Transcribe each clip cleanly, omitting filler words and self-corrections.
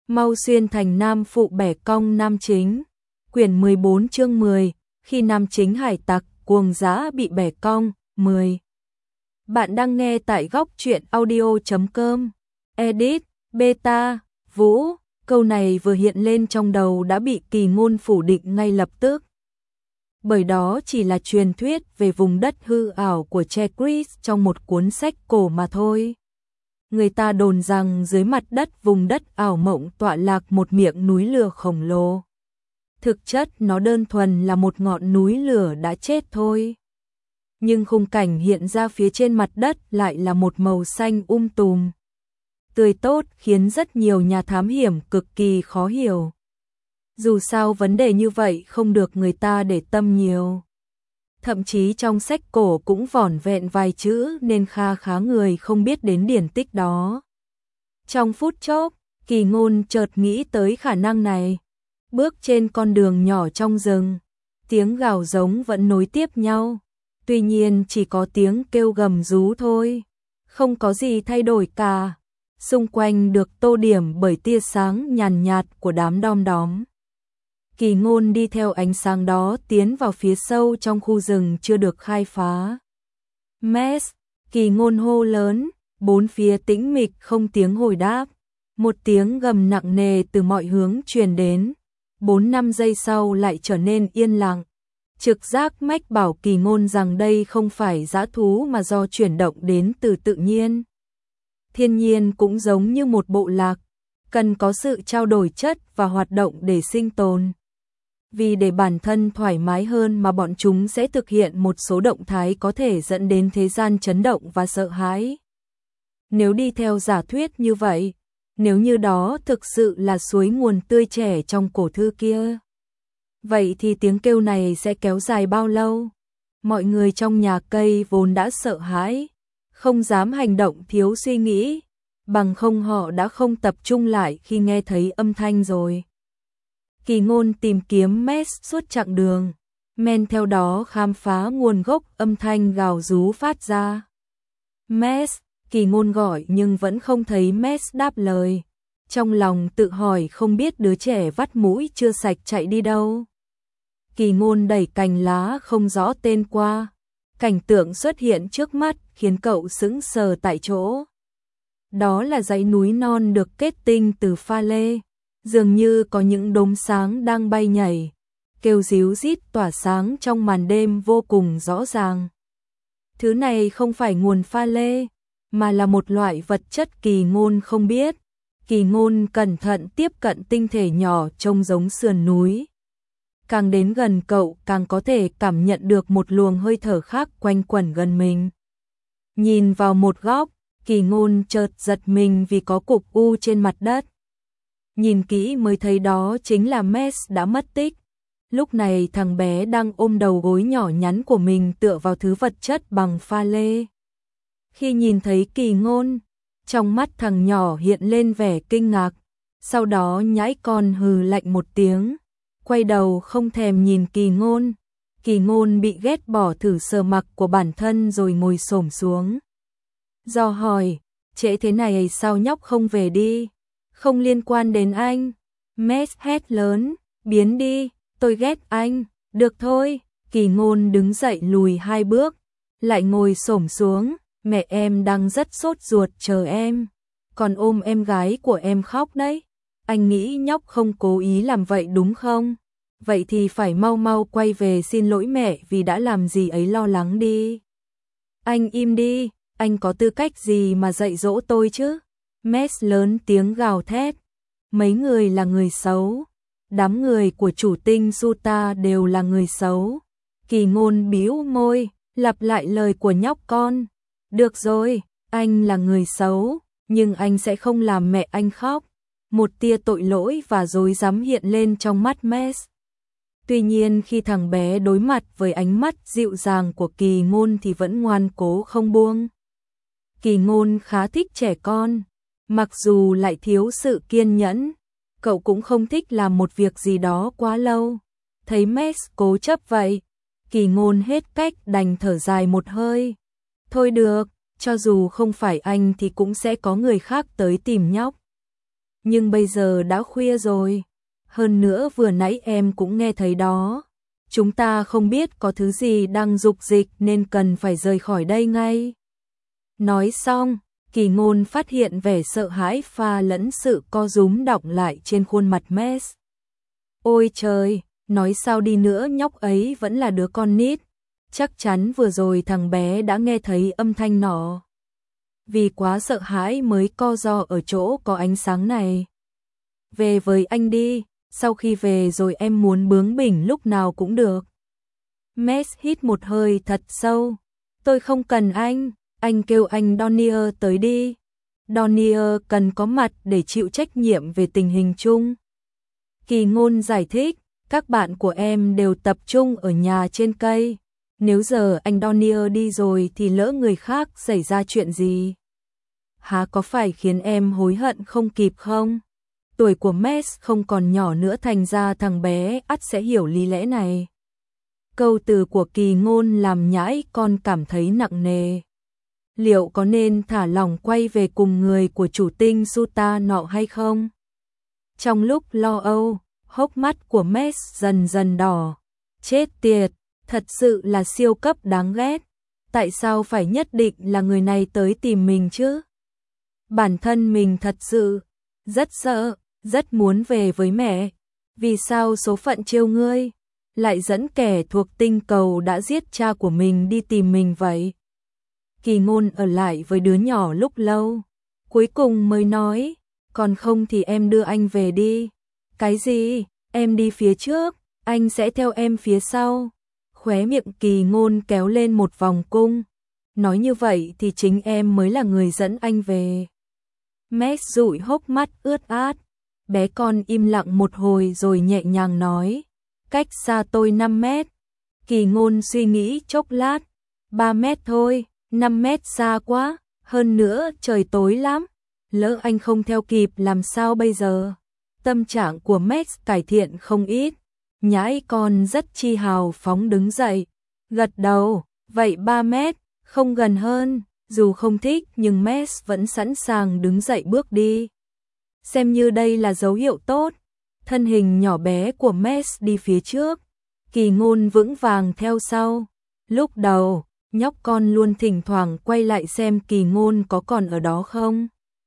mau xuyên thành nam phụ bẻ cong nam chính. Quyển 14 chương 10, khi nam chính hải tặc cuồng dã bị bẻ cong, 10. Bạn đang nghe tại góc truyện audio.com. Edit, beta, Vũ, câu này vừa hiện lên trong đầu đã bị Kỳ Ngôn phủ định ngay lập tức. Bởi đó chỉ là truyền thuyết về vùng đất hư ảo của Chekris trong một cuốn sách cổ mà thôi. Người ta đồn rằng dưới mặt đất vùng đất ảo mộng tọa lạc một miệng núi lửa khổng lồ. Thực chất nó đơn thuần là một ngọn núi lửa đã chết thôi. Nhưng khung cảnh hiện ra phía trên mặt đất lại là một màu xanh tùm, tươi tốt khiến rất nhiều nhà thám hiểm cực kỳ khó hiểu. Dù sao vấn đề như vậy không được người ta để tâm nhiều. Thậm chí trong sách cổ cũng vỏn vẹn vài chữ nên kha khá người không biết đến điển tích đó. Trong phút chốc, Kỳ Ngôn chợt nghĩ tới khả năng này. Bước trên con đường nhỏ trong rừng, tiếng gào giống vẫn nối tiếp nhau. Tuy nhiên chỉ có tiếng kêu gầm rú thôi, không có gì thay đổi cả. Xung quanh được tô điểm bởi tia sáng nhàn nhạt của đám đom đóm. Kỳ Ngôn đi theo ánh sáng đó tiến vào phía sâu trong khu rừng chưa được khai phá. Mess, Kỳ Ngôn hô lớn, bốn phía tĩnh mịch không tiếng hồi đáp. Một tiếng gầm nặng nề từ mọi hướng truyền đến. 4-5 giây sau lại trở nên yên lặng. Trực giác mách bảo Kỳ Ngôn rằng đây không phải dã thú mà do chuyển động đến từ tự nhiên. Thiên nhiên cũng giống như một bộ lạc, cần có sự trao đổi chất và hoạt động để sinh tồn. Vì để bản thân thoải mái hơn mà bọn chúng sẽ thực hiện một số động thái có thể dẫn đến thế gian chấn động và sợ hãi. Nếu đi theo giả thuyết như vậy, nếu như đó thực sự là suối nguồn tươi trẻ trong cổ thư kia, vậy thì tiếng kêu này sẽ kéo dài bao lâu? Mọi người trong nhà cây vốn đã sợ hãi, không dám hành động thiếu suy nghĩ, bằng không họ đã không tập trung lại khi nghe thấy âm thanh rồi. Kỳ Ngôn tìm kiếm Mess suốt chặng đường, men theo đó khám phá nguồn gốc âm thanh gào rú phát ra. Mess, Kỳ Ngôn gọi nhưng vẫn không thấy Mess đáp lời. Trong lòng tự hỏi không biết đứa trẻ vắt mũi chưa sạch chạy đi đâu. Kỳ Ngôn đẩy cành lá không rõ tên qua. Cảnh tượng xuất hiện trước mắt khiến cậu sững sờ tại chỗ. Đó là dãy núi non được kết tinh từ pha lê. Dường như có những đốm sáng đang bay nhảy, kêu ríu rít tỏa sáng trong màn đêm vô cùng rõ ràng. Thứ này không phải nguồn pha lê, mà là một loại vật chất Kỳ Ngôn không biết. Kỳ Ngôn cẩn thận tiếp cận tinh thể nhỏ trông giống sườn núi. Càng đến gần cậu càng có thể cảm nhận được một luồng hơi thở khác quanh quẩn gần mình. Nhìn vào một góc, Kỳ Ngôn chợt giật mình vì có cục u trên mặt đất. Nhìn kỹ mới thấy đó chính là Mess đã mất tích. Lúc này thằng bé đang ôm đầu gối nhỏ nhắn của mình tựa vào thứ vật chất bằng pha lê. Khi nhìn thấy Kỳ Ngôn, trong mắt thằng nhỏ hiện lên vẻ kinh ngạc, sau đó nhãi con hừ lạnh một tiếng, quay đầu không thèm nhìn Kỳ Ngôn. Kỳ Ngôn bị ghét bỏ thử sờ mặc của bản thân rồi ngồi xổm xuống. Do hỏi, trễ thế này sao nhóc không về đi? Không liên quan đến anh. Mess hét lớn, biến đi, tôi ghét anh. Được thôi, Kỳ Ngôn đứng dậy lùi 2 bước, lại ngồi xổm xuống. Mẹ em đang rất sốt ruột chờ em, còn ôm em gái của em khóc đấy. Anh nghĩ nhóc không cố ý làm vậy đúng không? Vậy thì phải mau mau quay về xin lỗi mẹ vì đã làm gì ấy lo lắng đi. Anh im đi, anh có tư cách gì mà dạy dỗ tôi chứ? Mess lớn tiếng gào thét. Mấy người là người xấu. Đám người của chủ tinh Suta đều là người xấu. Kỳ Ngôn bĩu môi, lặp lại lời của nhóc con. Được rồi, anh là người xấu, nhưng anh sẽ không làm mẹ anh khóc. Một tia tội lỗi và dối rắm hiện lên trong mắt Mess. Tuy nhiên khi thằng bé đối mặt với ánh mắt dịu dàng của Kỳ Ngôn thì vẫn ngoan cố không buông. Kỳ Ngôn khá thích trẻ con, mặc dù lại thiếu sự kiên nhẫn, cậu cũng không thích làm một việc gì đó quá lâu. Thấy Mess cố chấp vậy, Kỳ Ngôn hết cách đành thở dài một hơi. Thôi được, cho dù không phải anh thì cũng sẽ có người khác tới tìm nhóc. Nhưng bây giờ đã khuya rồi. Hơn nữa vừa nãy em cũng nghe thấy đó. Chúng ta không biết có thứ gì đang dục dịch nên cần phải rời khỏi đây ngay. Nói xong, Kỳ Ngôn phát hiện vẻ sợ hãi pha lẫn sự co rúm đọng lại trên khuôn mặt Max. Ôi trời, nói sao đi nữa nhóc ấy vẫn là đứa con nít. Chắc chắn vừa rồi thằng bé đã nghe thấy âm thanh nọ. Vì quá sợ hãi mới co ro ở chỗ có ánh sáng này. Về với anh đi, sau khi về rồi em muốn bướng bỉnh lúc nào cũng được. Max hít một hơi thật sâu. Tôi không cần anh kêu anh Donier tới đi. Donier cần có mặt để chịu trách nhiệm về tình hình chung. Kỳ Ngôn giải thích, các bạn của em đều tập trung ở nhà trên cây. Nếu giờ anh Donier đi rồi thì lỡ người khác xảy ra chuyện gì? Há có phải khiến em hối hận không kịp không? Tuổi của Max không còn nhỏ nữa thành ra thằng bé ắt sẽ hiểu lý lẽ này. Câu từ của Kỳ Ngôn làm nhãi con cảm thấy nặng nề. Liệu có nên thả lỏng quay về cùng người của chủ tinh Suta nọ hay không? Trong lúc lo âu, hốc mắt của Max dần dần đỏ. Chết tiệt, thật sự là siêu cấp đáng ghét. Tại sao phải nhất định là người này tới tìm mình chứ? Bản thân mình thật sự rất sợ, rất muốn về với mẹ. Vì sao số phận trêu ngươi lại dẫn kẻ thuộc tinh cầu đã giết cha của mình đi tìm mình vậy? Kỳ Ngôn ở lại với đứa nhỏ lúc lâu, cuối cùng mới nói, còn không thì em đưa anh về đi. Cái gì? Em đi phía trước, anh sẽ theo em phía sau. Khóe miệng Kỳ Ngôn kéo lên một vòng cung. Nói như vậy thì chính em mới là người dẫn anh về. Max dụi hốc mắt ướt át. Bé con im lặng một hồi rồi nhẹ nhàng nói, cách xa tôi 5 mét. Kỳ Ngôn suy nghĩ chốc lát, 3 mét thôi, 5 mét xa quá, hơn nữa trời tối lắm. Lỡ anh không theo kịp làm sao bây giờ? Tâm trạng của Max cải thiện không ít. Nhãi con rất chi hào phóng đứng dậy, gật đầu, vậy 3 mét, không gần hơn. Dù không thích nhưng Max vẫn sẵn sàng đứng dậy bước đi. Xem như đây là dấu hiệu tốt. Thân hình nhỏ bé của Max đi phía trước, Kỳ Ngôn vững vàng theo sau. Lúc đầu, nhóc con luôn thỉnh thoảng quay lại xem Kỳ Ngôn có còn ở đó không.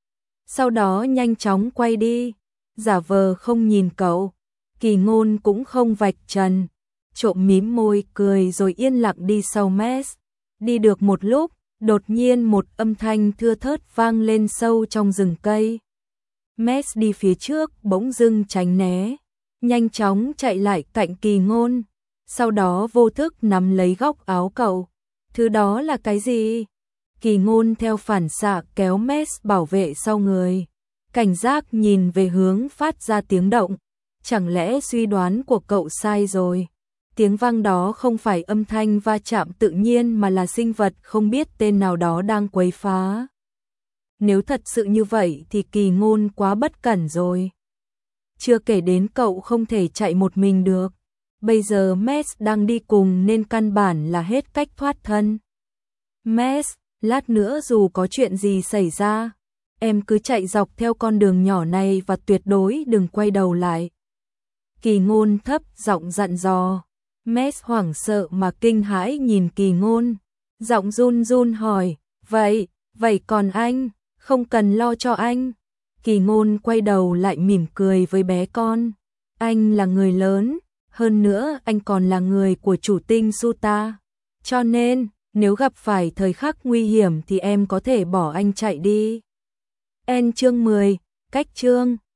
Sau đó nhanh chóng quay đi, giả vờ không nhìn cậu. Kỳ Ngôn cũng không vạch trần, trộm mím môi cười rồi yên lặng đi sau Max. Đi được một lúc, đột nhiên một âm thanh thưa thớt vang lên sâu trong rừng cây. Max đi phía trước bỗng dưng tránh né, nhanh chóng chạy lại cạnh Kỳ Ngôn, sau đó vô thức nắm lấy góc áo cậu. Thứ đó là cái gì? Kỳ Ngôn theo phản xạ kéo Max bảo vệ sau người, cảnh giác nhìn về hướng phát ra tiếng động. Chẳng lẽ suy đoán của cậu sai rồi? Tiếng vang đó không phải âm thanh va chạm tự nhiên mà là sinh vật không biết tên nào đó đang quấy phá. Nếu thật sự như vậy thì Kỳ Ngôn quá bất cẩn rồi. Chưa kể đến cậu không thể chạy một mình được. Bây giờ Max đang đi cùng nên căn bản là hết cách thoát thân. Max, lát nữa dù có chuyện gì xảy ra, em cứ chạy dọc theo con đường nhỏ này và tuyệt đối đừng quay đầu lại. Kỳ Ngôn thấp giọng dặn dò. Max hoảng sợ mà kinh hãi nhìn Kỳ Ngôn, giọng run run hỏi, vậy còn anh, không cần lo cho anh. Kỳ Ngôn quay đầu lại mỉm cười với bé con, anh là người lớn, hơn nữa anh còn là người của chủ tinh Suta, cho nên nếu gặp phải thời khắc nguy hiểm thì em có thể bỏ anh chạy đi. Chương 10, cách chương